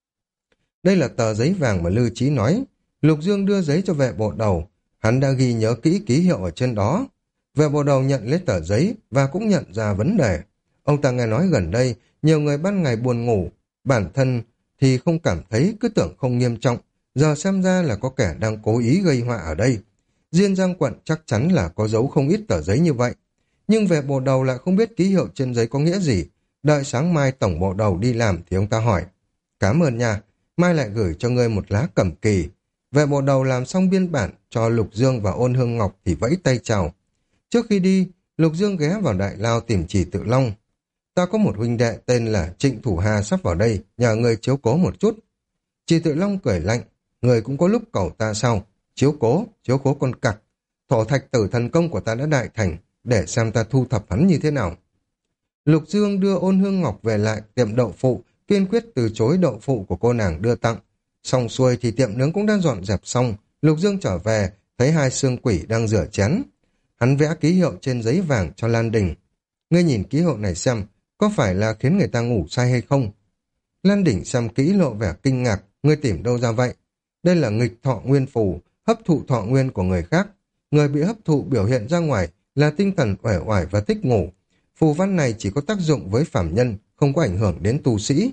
Đây là tờ giấy vàng mà Lưu Trí nói. Lục Dương đưa giấy cho vệ bộ đầu, hắn đã ghi nhớ kỹ ký hiệu ở trên đó. Vệ bộ đầu nhận lấy tờ giấy và cũng nhận ra vấn đề. Ông ta nghe nói gần đây, nhiều người ban ngày buồn ngủ, bản thân thì không cảm thấy, cứ tưởng không nghiêm trọng, giờ xem ra là có kẻ đang cố ý gây họa ở đây. Diên Giang quận chắc chắn là có dấu không ít tờ giấy như vậy. Nhưng vệ bộ đầu lại không biết ký hiệu trên giấy có nghĩa gì. Đợi sáng mai tổng bộ đầu đi làm thì ông ta hỏi. Cảm ơn nha, mai lại gửi cho ngươi một lá cẩm kỳ. Vệ bộ đầu làm xong biên bản cho Lục Dương và Ôn Hương Ngọc thì vẫy tay chào. Trước khi đi, Lục Dương ghé vào Đại Lao tìm Trì Tự Long. Ta có một huynh đệ tên là Trịnh Thủ Hà sắp vào đây, nhờ người chiếu cố một chút. Trì Tự Long cười lạnh, người cũng có lúc cầu ta sao? Chiếu cố con cặc. Thổ thạch tử thần công của ta đã đại thành, để xem ta thu thập hắn như thế nào. Lục Dương đưa Ôn Hương Ngọc về lại tiệm đậu phụ, kiên quyết từ chối đậu phụ của cô nàng đưa tặng. Xong xuôi thì tiệm nướng cũng đã dọn dẹp xong, Lục Dương trở về, thấy hai xương quỷ đang rửa chén. Hắn vẽ ký hiệu trên giấy vàng cho Lan Đình. Ngươi nhìn ký hiệu này xem, có phải là khiến người ta ngủ say hay không? Lan Đình xem kỹ lộ vẻ kinh ngạc, ngươi tìm đâu ra vậy? Đây là nghịch thọ nguyên phù, hấp thụ thọ nguyên của người khác. Người bị hấp thụ biểu hiện ra ngoài là tinh thần uể oải và thích ngủ. Phù văn này chỉ có tác dụng với phàm nhân, không có ảnh hưởng đến tu sĩ.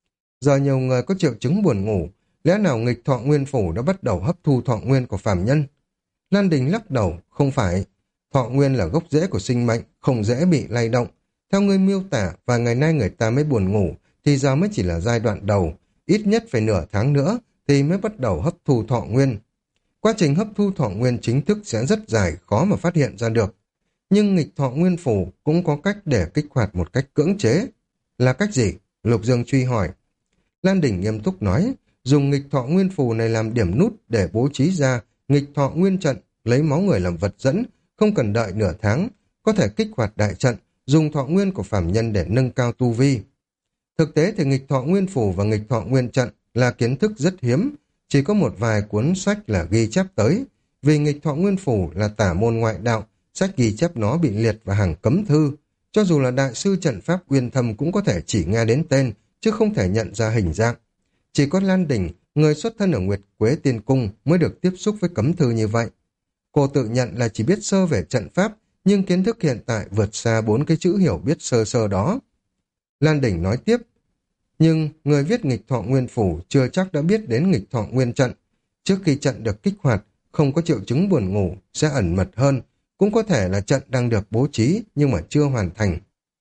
Giờ nhiều người có triệu chứng buồn ngủ, lẽ nào nghịch thọ nguyên phủ đã bắt đầu hấp thu thọ nguyên của phàm nhân? Lan Đình lắc đầu, không phải. Thọ nguyên là gốc rễ của sinh mệnh, không dễ bị lay động. Theo ngươi miêu tả, và ngày nay người ta mới buồn ngủ, thì giờ mới chỉ là giai đoạn đầu. Ít nhất phải nửa tháng nữa, thì mới bắt đầu hấp thu thọ nguyên. Quá trình hấp thu thọ nguyên chính thức sẽ rất dài, khó mà phát hiện ra được. Nhưng nghịch thọ nguyên phủ cũng có cách để kích hoạt một cách cưỡng chế. Là cách gì? Lục Dương truy hỏi. Lan Đình nghiêm túc nói, dùng nghịch thọ nguyên phù này làm điểm nút để bố trí ra nghịch thọ nguyên trận, lấy máu người làm vật dẫn, không cần đợi nửa tháng, có thể kích hoạt đại trận, dùng thọ nguyên của phàm nhân để nâng cao tu vi. Thực tế thì nghịch thọ nguyên phù và nghịch thọ nguyên trận là kiến thức rất hiếm, chỉ có một vài cuốn sách là ghi chép tới. Vì nghịch thọ nguyên phù là tả môn ngoại đạo, sách ghi chép nó bị liệt vào hàng cấm thư. Cho dù là đại sư trận pháp Uyên Thâm cũng có thể chỉ nghe đến tên, chứ không thể nhận ra hình dạng. Chỉ có Lan Đình, người xuất thân ở Nguyệt Quế Tiên Cung mới được tiếp xúc với cấm thư như vậy. Cô tự nhận là chỉ biết sơ về trận pháp, nhưng kiến thức hiện tại vượt xa 4 cái chữ hiểu biết sơ sơ đó. Lan Đình nói tiếp, nhưng người viết nghịch thọ nguyên phủ chưa chắc đã biết đến nghịch thọ nguyên trận. Trước khi trận được kích hoạt, không có triệu chứng buồn ngủ, sẽ ẩn mật hơn, cũng có thể là trận đang được bố trí nhưng mà chưa hoàn thành.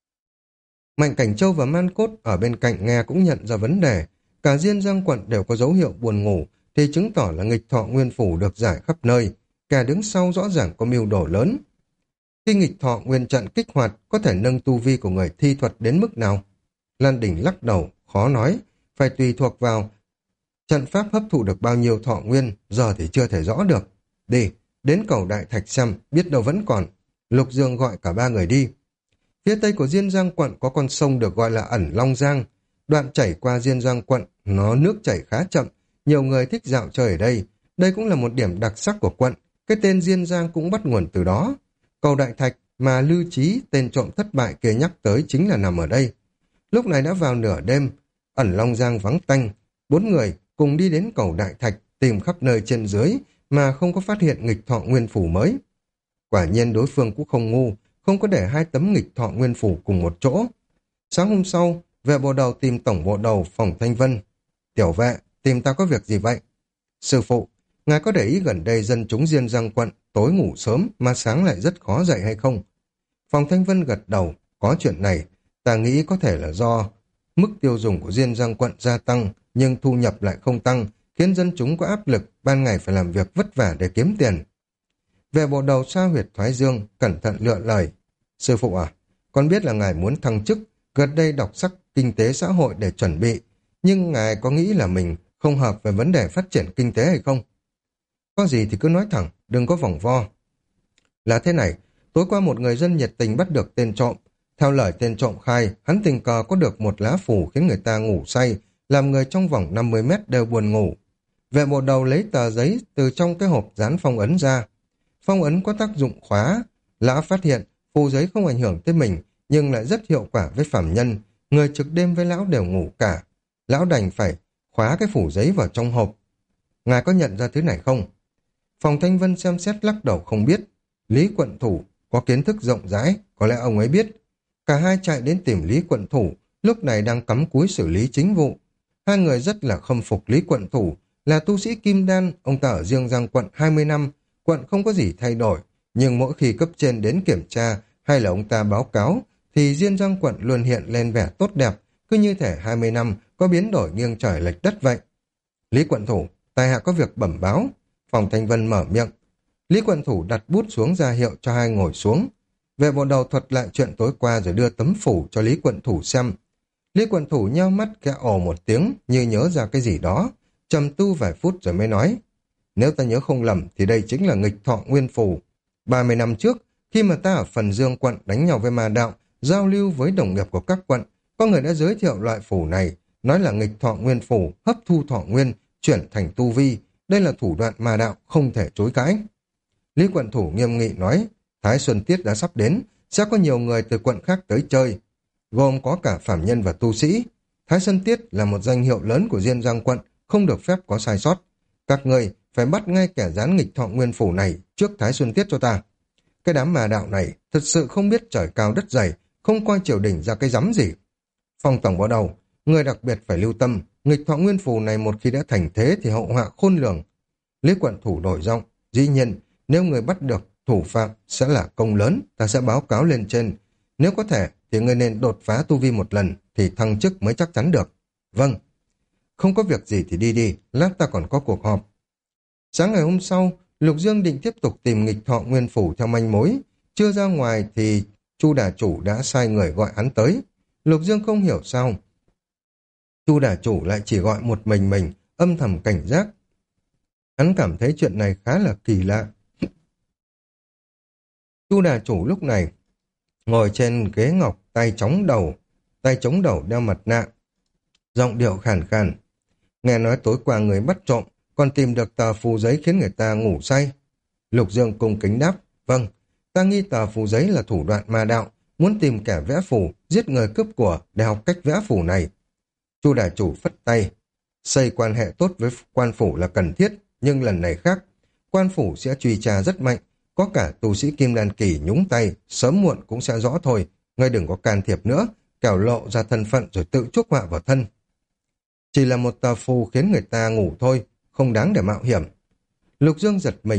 Mạnh Cảnh Châu và Man Cốt ở bên cạnh nghe cũng nhận ra vấn đề. Cả Diên Giang quận đều có dấu hiệu buồn ngủ, thì chứng tỏ là nghịch thọ nguyên phủ được giải khắp nơi. Kẻ đứng sau rõ ràng có mưu đồ lớn. Khi nghịch thọ nguyên trận kích hoạt, có thể nâng tu vi của người thi thuật đến mức nào? Lan Đình lắc đầu, khó nói, phải tùy thuộc vào trận pháp hấp thụ được bao nhiêu thọ nguyên, giờ thì chưa thể rõ được. Đi, đến cầu Đại Thạch xem, biết đâu vẫn còn. Lục Dương gọi cả ba người đi. Phía tây của Diên Giang quận có con sông được gọi là Ẩn Long Giang. Đoạn chảy qua Diên Giang quận, nó nước chảy khá chậm, nhiều người thích dạo chơi ở đây. Đây cũng là một điểm đặc sắc của quận, cái tên Diên Giang cũng bắt nguồn từ đó. Cầu Đại Thạch mà Lưu Trí, tên trộm thất bại kia nhắc tới chính là nằm ở đây. Lúc này đã vào nửa đêm, Ẩn Long Giang vắng tanh, bốn người cùng đi đến cầu Đại Thạch, tìm khắp nơi trên dưới mà không có phát hiện nghịch thọ nguyên phủ mới. Quả nhiên đối phương cũng không ngu, không có để hai tấm nghịch thọ nguyên phủ cùng một chỗ. Sáng hôm sau, vệ bộ đầu tìm tổng bộ đầu Phòng Thanh Vân. Tiểu vệ, tìm ta có việc gì vậy? Sư phụ, ngài có để ý gần đây dân chúng Diên Giang quận tối ngủ sớm mà sáng lại rất khó dậy hay không? Phòng Thanh Vân gật đầu, có chuyện này, ta nghĩ có thể là do mức tiêu dùng của Diên Giang quận gia tăng, nhưng thu nhập lại không tăng, khiến dân chúng có áp lực, ban ngày phải làm việc vất vả để kiếm tiền. Về bộ đầu sa huyệt thoái dương, cẩn thận lựa lời. Sư phụ à, con biết là ngài muốn thăng chức, gần đây đọc sách kinh tế xã hội để chuẩn bị, nhưng ngài có nghĩ là mình không hợp về vấn đề phát triển kinh tế hay không? Có gì thì cứ nói thẳng, đừng có vòng vo. Là thế này, tối qua một người dân nhiệt tình bắt được tên trộm. Theo lời tên trộm khai, hắn tình cờ có được một lá phủ khiến người ta ngủ say, làm người trong vòng 50 mét đều buồn ngủ. Vệ bộ đầu lấy tờ giấy từ trong cái hộp dán phong ấn ra. Phong ấn có tác dụng khóa. Lão phát hiện phù giấy không ảnh hưởng tới mình, nhưng lại rất hiệu quả với phạm nhân. Người trực đêm với lão đều ngủ cả. Lão đành phải khóa cái phủ giấy vào trong hộp. Ngài có nhận ra thứ này không? Phòng Thanh Vân xem xét lắc đầu không biết. Lý quận thủ có kiến thức rộng rãi, có lẽ ông ấy biết. Cả hai chạy đến tìm Lý quận thủ, lúc này đang cắm cúi xử lý chính vụ. Hai người rất là khâm phục Lý quận thủ, là tu sĩ kim đan, ông ta ở Diên Giang quận 20 năm, quận không có gì thay đổi, nhưng mỗi khi cấp trên đến kiểm tra hay là ông ta báo cáo, thì Diên Giang quận luôn hiện lên vẻ tốt đẹp, cứ như thể 20 năm có biến đổi nghiêng trời lệch đất vậy. Lý quận thủ, tài hạ có việc bẩm báo. Phòng Thanh Vân mở miệng. Lý quận thủ đặt bút xuống ra hiệu cho hai ngồi xuống. Vệ bộ đầu thuật lại chuyện tối qua rồi đưa tấm phủ cho Lý quận thủ xem. Lý quận thủ nheo mắt kẽ ồ một tiếng như nhớ ra cái gì đó, trầm tư vài phút rồi mới nói. Nếu ta nhớ không lầm thì đây chính là nghịch thọ nguyên phù. 30 năm trước, khi mà ta ở Phần Dương quận đánh nhau với ma đạo, giao lưu với đồng nghiệp của các quận, có người đã giới thiệu loại phù này, nói là nghịch thọ nguyên phù, hấp thu thọ nguyên, chuyển thành tu vi. Đây là thủ đoạn ma đạo, không thể chối cãi. Lý quận thủ nghiêm nghị nói, Thái Xuân Tiết đã sắp đến, sẽ có nhiều người từ quận khác tới chơi, gồm có cả phạm nhân và tu sĩ. Thái Xuân Tiết là một danh hiệu lớn của Diên Giang quận, không được phép có sai sót. Các người phải bắt ngay kẻ gián nghịch thọ nguyên phủ này trước Thái Xuân Tiết cho ta. Cái đám ma đạo này thật sự không biết trời cao đất dày, không coi triều đình ra cái rắm gì. Phòng tổng báo đầu, người đặc biệt phải lưu tâm, nghịch thọ nguyên phù này một khi đã thành thế thì hậu họa khôn lường. Lý quận thủ đổi giọng, dĩ nhiên, nếu người bắt được thủ phạm sẽ là công lớn, ta sẽ báo cáo lên trên. Nếu có thể thì người nên đột phá tu vi một lần thì thăng chức mới chắc chắn được. Vâng. Không có việc gì thì đi đi, lát ta còn có cuộc họp. Sáng ngày hôm sau, Lục Dương định tiếp tục tìm nghịch thọ nguyên phủ theo manh mối. Chưa ra ngoài thì Chu đà chủ đã sai người gọi hắn tới. Lục Dương không hiểu sao Chu đà chủ lại chỉ gọi một mình, âm thầm cảnh giác. Hắn cảm thấy chuyện này khá là kỳ lạ. Chu đà chủ lúc này ngồi trên ghế ngọc, tay chống đầu đeo mặt nạ, giọng điệu khàn khàn. Nghe nói tối qua người bắt trộm, còn tìm được tờ phù giấy khiến người ta ngủ say. Lục Dương cung kính đáp, vâng, ta nghi tờ phù giấy là thủ đoạn ma đạo, muốn tìm kẻ vẽ phù, giết người cướp của để học cách vẽ phù này. Chu đà chủ phất tay, xây quan hệ tốt với quan phủ là cần thiết, nhưng lần này khác, quan phủ sẽ truy tra rất mạnh, có cả tu sĩ kim đan kỳ nhúng tay, sớm muộn cũng sẽ rõ thôi, ngươi đừng có can thiệp nữa, kẻo lộ ra thân phận rồi tự chuốc họa vào thân. Chỉ là một tờ phù khiến người ta ngủ thôi, không đáng để mạo hiểm. Lục Dương giật mình,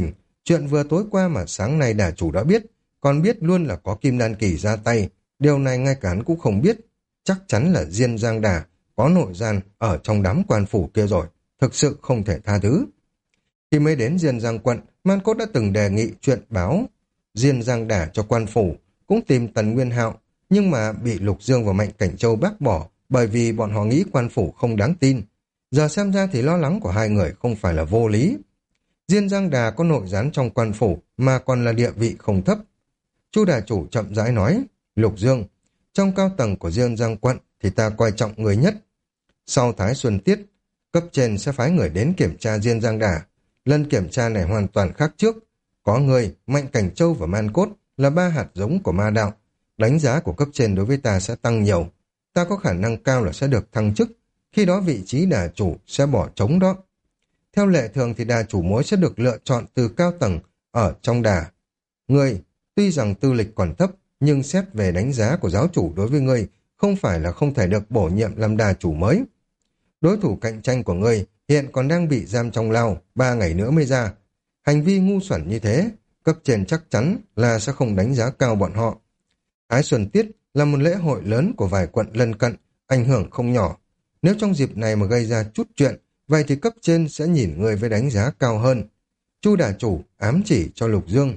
Chuyện vừa tối qua mà sáng nay đà chủ đã biết, còn biết luôn là có Kim Đan Kỳ ra tay. Điều này ngay cả hắn cũng không biết. Chắc chắn là Diên Giang Đà có nội gian ở trong đám quan phủ kia rồi. Thực sự không thể tha thứ. Khi mới đến Diên Giang quận, Man Cốt đã từng đề nghị chuyện báo Diên Giang Đà cho quan phủ, cũng tìm Tần Nguyên Hạo, nhưng mà bị Lục Dương và Mạnh Cảnh Châu bác bỏ bởi vì bọn họ nghĩ quan phủ không đáng tin. Giờ xem ra thì lo lắng của hai người không phải là vô lý. Diên Giang Đà có nội gián trong quan phủ mà còn là địa vị không thấp. Chu đà chủ chậm rãi nói, Lục Dương, trong cao tầng của Diên Giang quận thì ta coi trọng người nhất. Sau Thái Xuân Tiết, cấp trên sẽ phái người đến kiểm tra Diên Giang Đà. Lần kiểm tra này hoàn toàn khác trước. Có người, Mạnh Cảnh Châu và Man Cốt là ba hạt giống của ma đạo. Đánh giá của cấp trên đối với ta sẽ tăng nhiều. Ta có khả năng cao là sẽ được thăng chức. Khi đó vị trí đà chủ sẽ bỏ trống đó. Theo lệ thường thì đà chủ mối sẽ được lựa chọn từ cao tầng ở trong đà. Ngươi, tuy rằng tư lịch còn thấp, nhưng xét về đánh giá của giáo chủ đối với ngươi, không phải là không thể được bổ nhiệm làm đà chủ mới. Đối thủ cạnh tranh của ngươi hiện còn đang bị giam trong lao, 3 ngày nữa mới ra. Hành vi ngu xuẩn như thế, cấp trên chắc chắn là sẽ không đánh giá cao bọn họ. Ái Xuân Tiết là một lễ hội lớn của vài quận lân cận, ảnh hưởng không nhỏ. Nếu trong dịp này mà gây ra chút chuyện, vậy thì cấp trên sẽ nhìn người với đánh giá cao hơn. Chu đà chủ ám chỉ cho Lục Dương.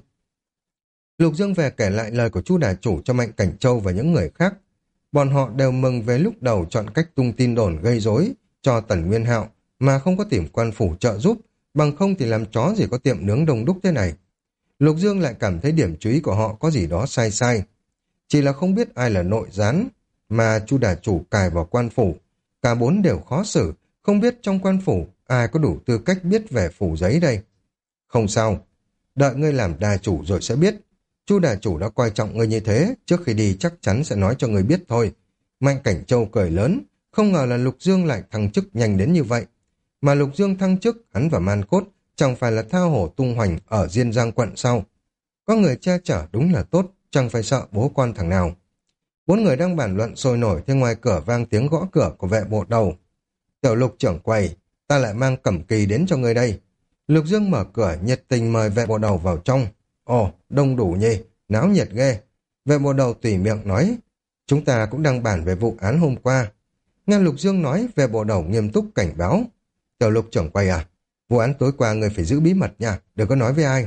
Lục Dương về kể lại lời của Chu đà chủ cho Mạnh Cảnh Châu và những người khác. Bọn họ đều mừng về lúc đầu chọn cách tung tin đồn gây rối cho Tần Nguyên Hạo mà không có tìm quan phủ trợ giúp, bằng không thì làm chó gì có tiệm nướng đông đúc thế này. Lục Dương lại cảm thấy điểm chú ý của họ có gì đó sai sai. Chỉ là không biết ai là nội gián mà Chu đà chủ cài vào quan phủ. Cả bốn đều khó xử, không biết trong quan phủ ai có đủ tư cách biết về phủ giấy đây. Không sao, đợi ngươi làm đà chủ rồi sẽ biết. Chu đà chủ đã coi trọng ngươi như thế, trước khi đi chắc chắn sẽ nói cho ngươi biết thôi. Mạnh Cảnh Châu cười lớn, không ngờ là Lục Dương lại thăng chức nhanh đến như vậy. Mà Lục Dương thăng chức, hắn và Man Cốt chẳng phải là thao hổ tung hoành ở Diên Giang quận sau. Có người che chở đúng là tốt, chẳng phải sợ bố con thằng nào. Bốn người đang bàn luận sôi nổi thì ngoài cửa vang tiếng gõ cửa của vệ bộ đầu. Tiểu Lục trưởng quầy, ta lại mang cẩm kỳ đến cho ngươi đây. Lục Dương mở cửa nhiệt tình mời vệ bộ đầu vào trong. Ồ, đông đủ nhỉ, náo nhiệt ghê. Vệ bộ đầu tùy miệng nói, chúng ta cũng đang bàn về vụ án hôm qua. Nghe Lục Dương nói, vệ bộ đầu nghiêm túc cảnh báo. Tiểu Lục trưởng quầy à, vụ án tối qua người phải giữ bí mật nha, đừng có nói với ai.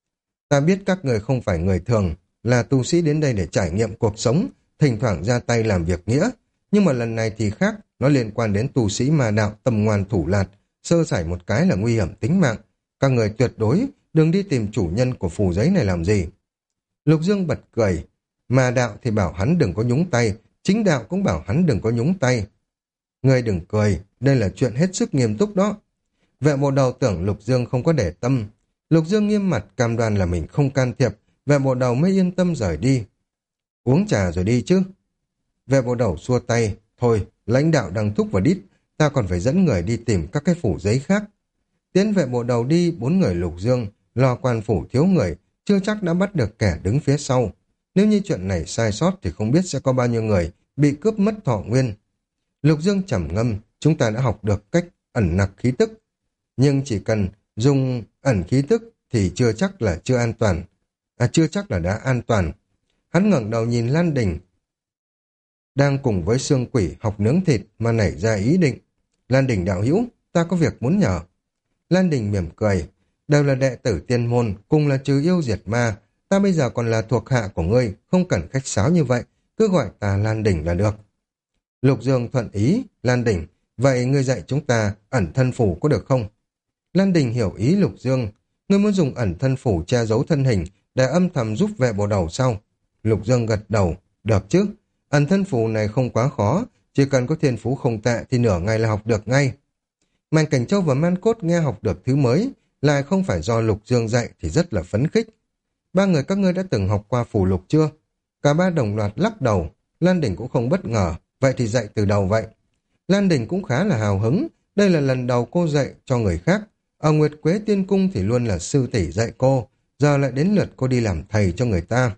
Ta biết các người không phải người thường, là tu sĩ đến đây để trải nghiệm cuộc sống, thỉnh thoảng ra tay làm việc nghĩa. Nhưng mà lần này thì khác, nó liên quan đến tu sĩ ma đạo tầm ngoan thủ lạt, sơ sẩy một cái là nguy hiểm tính mạng. Các người tuyệt đối đừng đi tìm chủ nhân của phù giấy này làm gì. Lục Dương bật cười, ma đạo thì bảo hắn đừng có nhúng tay, chính đạo cũng bảo hắn đừng có nhúng tay. Ngươi đừng cười, đây là chuyện hết sức nghiêm túc đó. Vệ bộ đầu tưởng Lục Dương không có để tâm. Lục Dương nghiêm mặt cam đoan là mình không can thiệp, vệ bộ đầu mới yên tâm rời đi. Uống trà rồi đi chứ. Vệ bộ đầu xua tay, thôi, lãnh đạo đang thúc vào đít, ta còn phải dẫn người đi tìm các cái phủ giấy khác. Tiến vệ bộ đầu đi, bốn người Lục Dương, lo quan phủ thiếu người, chưa chắc đã bắt được kẻ đứng phía sau. Nếu như chuyện này sai sót thì không biết sẽ có bao nhiêu người bị cướp mất thọ nguyên. Lục Dương trầm ngâm, chúng ta đã học được cách ẩn nặc khí tức. Nhưng chỉ cần dùng ẩn khí tức thì chưa chắc là chưa an toàn. Chưa chắc là đã an toàn. Hắn ngẩng đầu nhìn Lan Đình, đang cùng với Sương Quỷ học nướng thịt mà nảy ra ý định. Lan Đình đạo hữu, ta có việc muốn nhờ. Lan Đình mỉm cười, đều là đệ tử tiên môn, cùng là trừ yêu diệt ma. Ta bây giờ còn là thuộc hạ của ngươi, không cần khách sáo như vậy, cứ gọi ta Lan Đình là được. Lục Dương thuận ý, Lan Đình, vậy ngươi dạy chúng ta ẩn thân phủ có được không? Lan Đình hiểu ý Lục Dương, ngươi muốn dùng ẩn thân phủ che giấu thân hình để âm thầm giúp vệ bộ đầu sau. Lục Dương gật đầu, được chứ, ẩn thân phủ này không quá khó, chỉ cần có thiên phú không tệ thì nửa ngày là học được ngay. Mạnh Cảnh Châu và Man Cốt nghe học được thứ mới, lại không phải do Lục Dương dạy thì rất là phấn khích. Ba người các ngươi đã từng học qua phù lục chưa? Cả ba đồng loạt lắc đầu, Lan Đình cũng không bất ngờ, vậy thì dạy từ đầu vậy. Lan Đình cũng khá là hào hứng, đây là lần đầu cô dạy cho người khác. Ở Nguyệt Quế Tiên Cung thì luôn là sư tỷ dạy cô, giờ lại đến lượt cô đi làm thầy cho người ta.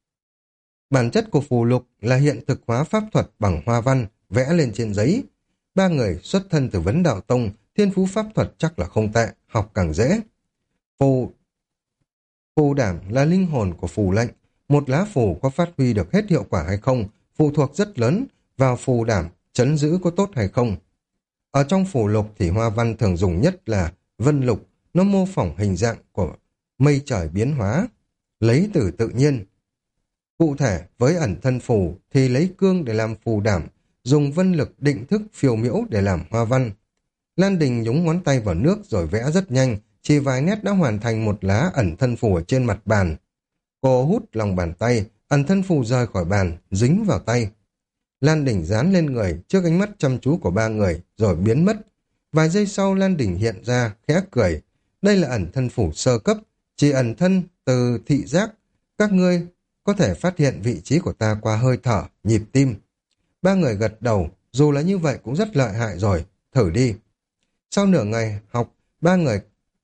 Bản chất của phù lục là hiện thực hóa pháp thuật bằng hoa văn, vẽ lên trên giấy. Ba người xuất thân từ Vấn Đạo Tông, thiên phú pháp thuật chắc là không tệ, học càng dễ. Phù Phù đảm là linh hồn của phù lệnh. Một lá phù có phát huy được hết hiệu quả hay không, phụ thuộc rất lớn vào phù đảm, trấn giữ có tốt hay không. Ở trong phù lục thì hoa văn thường dùng nhất là vân lục, nó mô phỏng hình dạng của mây trời biến hóa, lấy từ tự nhiên. Cụ thể, với ẩn thân phù thì lấy cương để làm phù đảm, dùng vân lực định thức phiêu miễu để làm hoa văn. Lan Đình nhúng ngón tay vào nước rồi vẽ rất nhanh, chỉ vài nét đã hoàn thành một lá ẩn thân phù ở trên mặt bàn. Cô hút lòng bàn tay, ẩn thân phù rời khỏi bàn, dính vào tay. Lan Đình dán lên người trước ánh mắt chăm chú của ba người, rồi biến mất. Vài giây sau Lan Đình hiện ra, khẽ cười. Đây là ẩn thân phù sơ cấp, chỉ ẩn thân từ thị giác. Các ngươi có thể phát hiện vị trí của ta qua hơi thở, nhịp tim. Ba người gật đầu, dù là như vậy cũng rất lợi hại rồi, thử đi. Sau nửa ngày học, ba người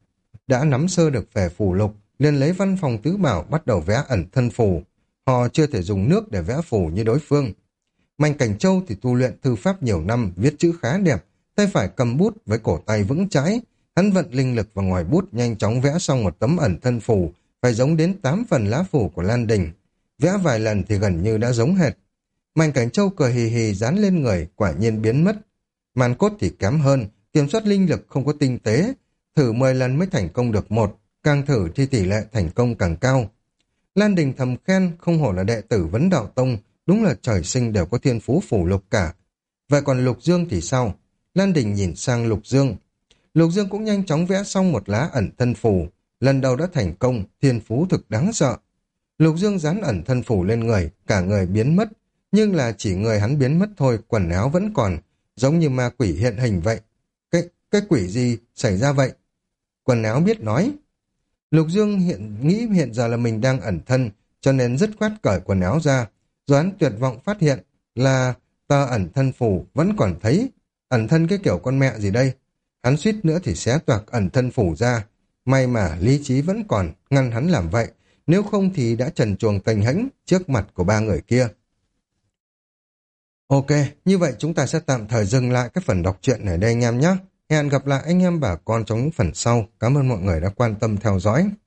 đã nắm sơ được về phù lục, liền lấy văn phòng tứ bảo bắt đầu vẽ ẩn thân phù. Họ chưa thể dùng nước để vẽ phù như đối phương. Mạnh Cảnh Châu thì tu luyện thư pháp nhiều năm, viết chữ khá đẹp, tay phải cầm bút với cổ tay vững chãi. Hắn vận linh lực vào ngòi bút nhanh chóng vẽ xong một tấm ẩn thân phù, phải giống đến 8 phần lá phù của Lan Đình. Vẽ vài lần thì gần như đã giống hệt. Mạnh Cảnh Châu cười hì hì dán lên người, quả nhiên biến mất. Màn cốt thì kém hơn, kiểm soát linh lực không có tinh tế, thử 10 lần mới thành công được một, càng thử thì tỷ lệ thành công càng cao. Lan Đình thầm khen, không hổ là đệ tử Vấn Đạo Tông, đúng là trời sinh đều có thiên phú phù lục cả. Vậy còn Lục Dương thì sao? Lan Đình nhìn sang Lục Dương. Lục Dương cũng nhanh chóng vẽ xong một lá ẩn thân phù, lần đầu đã thành công, thiên phú thực đáng sợ. Lục Dương dán ẩn thân phù lên người, cả người biến mất, nhưng là chỉ người hắn biến mất thôi, quần áo vẫn còn, giống như ma quỷ hiện hình vậy. Cái quỷ gì xảy ra vậy? Quần áo biết nói. Lục Dương nghĩ hiện giờ là mình đang ẩn thân, cho nên dứt khoát cởi quần áo ra. Rồi hắn tuyệt vọng phát hiện là tờ ẩn thân phù vẫn còn thấy. Ẩn thân cái kiểu con mẹ gì đây? Hắn suýt nữa thì xé toạc ẩn thân phù ra. May mà lý trí vẫn còn, ngăn hắn làm vậy. Nếu không thì đã trần truồng tênh hãnh trước mặt của ba người kia. Ok, như vậy chúng ta sẽ tạm thời dừng lại cái phần đọc truyện ở đây anh em nhé. Hẹn gặp lại anh em bà con trong những phần sau. Cảm ơn mọi người đã quan tâm theo dõi.